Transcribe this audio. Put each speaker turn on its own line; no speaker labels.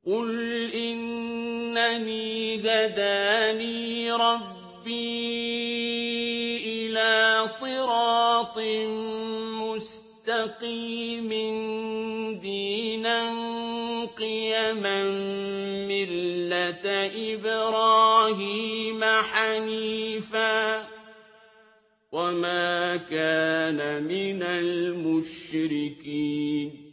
قُلْ إِنَّنِي هَدَانِي رَبِّي إِلَىٰ صِرَاطٍ مُّسْتَقِيمٍ دِينًا قِيَمًا مِّلَّةَ إِبْرَاهِيمَ حَنِيفًا ۖ وَمَا كَانَ مِنَ الْمُشْرِكِينَ